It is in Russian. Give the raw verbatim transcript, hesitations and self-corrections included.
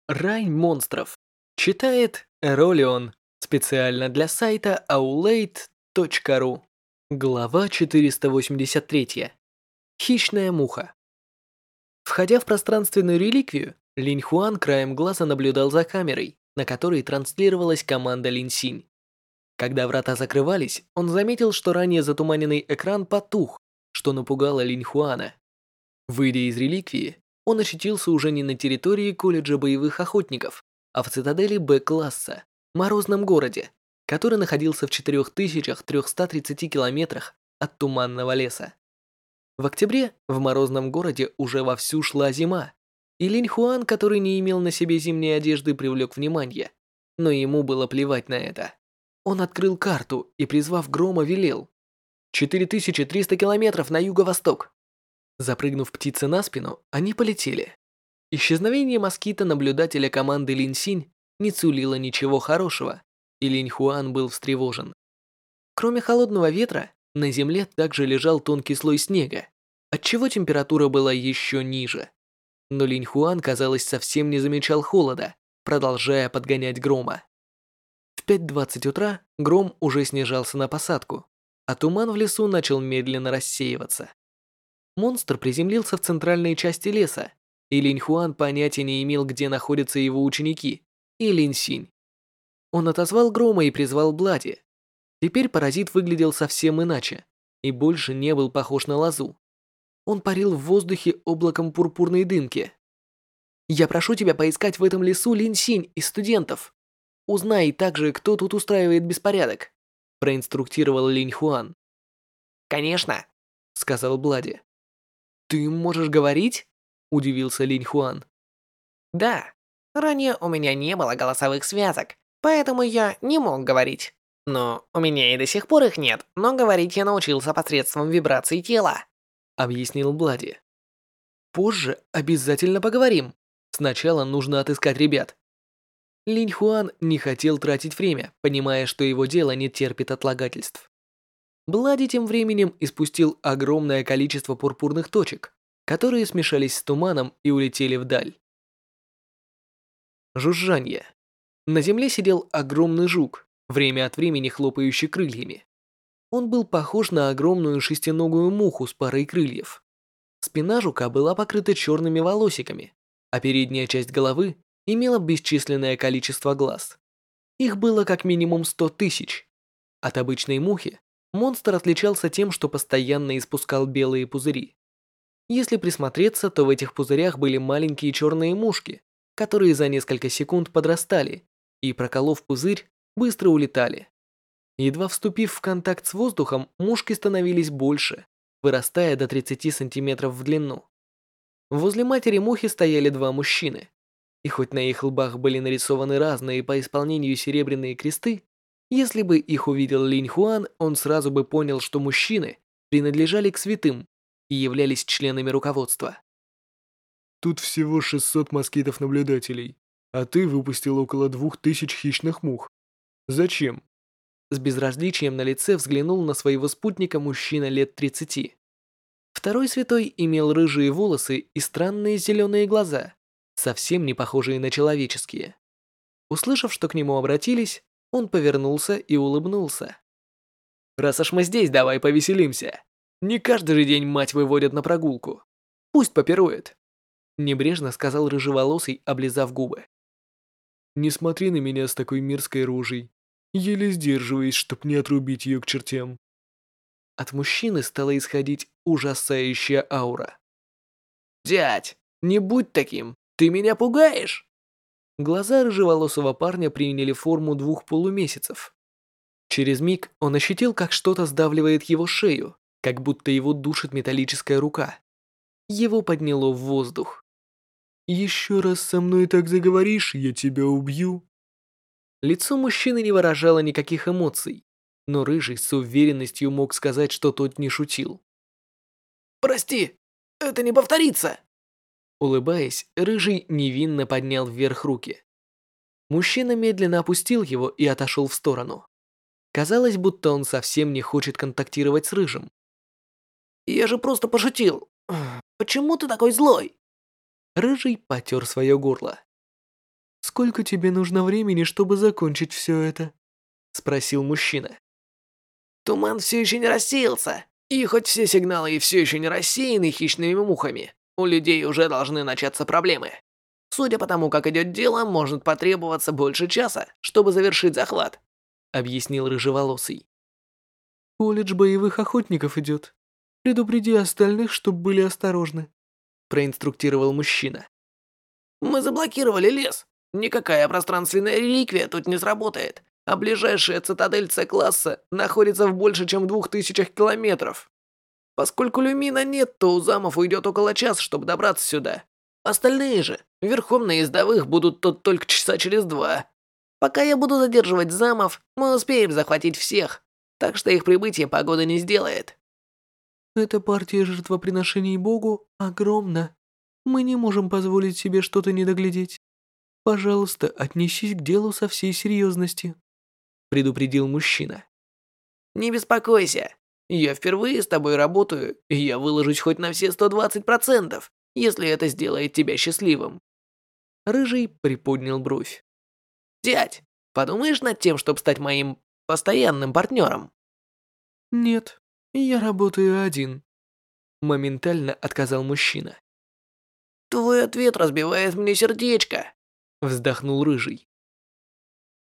Рай монстров. Читает Эролион. Специально для сайта аулейт точка ру. Глава четыреста восемьдесят три. Хищная муха. Входя в пространственную реликвию, Линь Хуан краем глаза наблюдал за камерой, на которой транслировалась команда Линь Синь. Когда врата закрывались, он заметил, что ранее затуманенный экран потух, что напугало Линь Хуана. Выйдя из реликвии, он очутился уже не на территории колледжа боевых охотников, а в цитадели Б-класса, Морозном городе, который находился в четырёх тысячах трёхстах тридцати километрах от Туманного леса. В октябре в Морозном городе уже вовсю шла зима, и Линь Хуан, который не имел на себе зимней одежды, привлек внимание, но ему было плевать на это. Он открыл карту и, призвав Грома, велел: четыре тысячи триста километров на юго-восток. Запрыгнув птице на спину, они полетели. Исчезновение москита наблюдателя команды Линь Синь не сулило ничего хорошего, и Линь Хуан был встревожен. Кроме холодного ветра, на земле также лежал тонкий слой снега, отчего температура была еще ниже. Но Линь Хуан, казалось, совсем не замечал холода, продолжая подгонять Грома. В пять двадцать утра Гром уже снижался на посадку, а туман в лесу начал медленно рассеиваться. Монстр приземлился в центральной части леса, и Линь Хуан понятия не имел, где находятся его ученики, и Линь Синь. Он отозвал Грома и призвал Блади. Теперь паразит выглядел совсем иначе, и больше не был похож на лозу. Он парил в воздухе облаком пурпурной дымки. «Я прошу тебя поискать в этом лесу Линь Синь и студентов. Узнай также, кто тут устраивает беспорядок», проинструктировал Линь Хуан. «Конечно», — сказал Блади. «Ты можешь говорить?» – удивился Линь Хуан. Да, ранее у меня не было голосовых связок, поэтому я не мог говорить. Но у меня и до сих пор их нет, но говорить я научился посредством вибраций тела, объяснил Блади. Позже обязательно поговорим. Сначала нужно отыскать ребят. Линь Хуан не хотел тратить время, понимая, что его дело не терпит отлагательств. Блади тем временем испустил огромное количество пурпурных точек, которые смешались с туманом и улетели вдаль. Жужжанье. На земле сидел огромный жук, время от времени хлопающий крыльями. Он был похож на огромную шестиногую муху с парой крыльев. Спина жука была покрыта черными волосиками, а передняя часть головы имела бесчисленное количество глаз. Их было как минимум сто тысяч. От обычной мухи монстр отличался тем, что постоянно испускал белые пузыри. Если присмотреться, то в этих пузырях были маленькие черные мушки, которые за несколько секунд подрастали и, проколов пузырь, быстро улетали. Едва вступив в контакт с воздухом, мушки становились больше, вырастая до тридцати сантиметров в длину. Возле матери мухи стояли два мужчины, и хоть на их лбах были нарисованы разные по исполнению серебряные кресты, если бы их увидел Линь Хуан, он сразу бы понял, что мужчины принадлежали к святым и являлись членами руководства. Тут всего шестьсот москитов-наблюдателей, а ты выпустил около двух тысяч хищных мух. Зачем? С безразличием на лице взглянул на своего спутника мужчина лет тридцати. Второй святой имел рыжие волосы и странные зеленые глаза, совсем не похожие на человеческие. Услышав, что к нему обратились, он повернулся и улыбнулся. «Раз уж мы здесь, давай повеселимся. Не каждый же день мать выводят на прогулку. Пусть попирует», — небрежно сказал рыжеволосый, облизав губы. «Не смотри на меня с такой мерзкой рожей. Еле сдерживаюсь, чтоб не отрубить ее к чертям». От мужчины стала исходить ужасающая аура. «Дядь, не будь таким, ты меня пугаешь!» Глаза рыжеволосого парня приняли форму двух полумесяцев. Через миг он ощутил, как что-то сдавливает его шею, как будто его душит металлическая рука. Его подняло в воздух. «Еще раз со мной так заговоришь, я тебя убью». Лицо мужчины не выражало никаких эмоций, но Рыжий с уверенностью мог сказать, что тот не шутил. «Прости, это не повторится!» Улыбаясь, Рыжий невинно поднял вверх руки. Мужчина медленно опустил его и отошел в сторону. Казалось, будто он совсем не хочет контактировать с Рыжим. «Я же просто пошутил. Почему ты такой злой?» Рыжий потер свое горло. сколько тебе нужно времени, чтобы закончить все это?» — спросил мужчина. Туман все еще не рассеялся. И хоть все сигналы и все еще не рассеяны хищными мухами, у людей уже должны начаться проблемы. Судя по тому, как идет дело, может потребоваться больше часа, чтобы завершить захват, объяснил рыжеволосый. «Колледж боевых охотников идет. Предупреди остальных, чтоб были осторожны», проинструктировал мужчина. Мы заблокировали лес. Никакая пространственная реликвия тут не сработает, а ближайшая цитадель С-класса находится в больше чем двух тысячах километров. Поскольку люмина нет, то у замов уйдет около часа, чтобы добраться сюда. Остальные же, верхом на ездовых, будут тут только часа через два. Пока я буду задерживать замов, мы успеем захватить всех, так что их прибытие погода не сделает. Эта партия жертвоприношений Богу огромна. Мы не можем позволить себе что-то не доглядеть. Пожалуйста, отнесись к делу со всей серьезностью, предупредил мужчина. Не беспокойся. Я впервые с тобой работаю, и я выложусь хоть на все сто двадцать процентов, если это сделает тебя счастливым. Рыжий приподнял бровь. Дядь, подумаешь над тем, чтобы стать моим постоянным партнером? Нет, я работаю один. Моментально отказал мужчина. Твой ответ разбивает мне сердечко. Вздохнул Рыжий.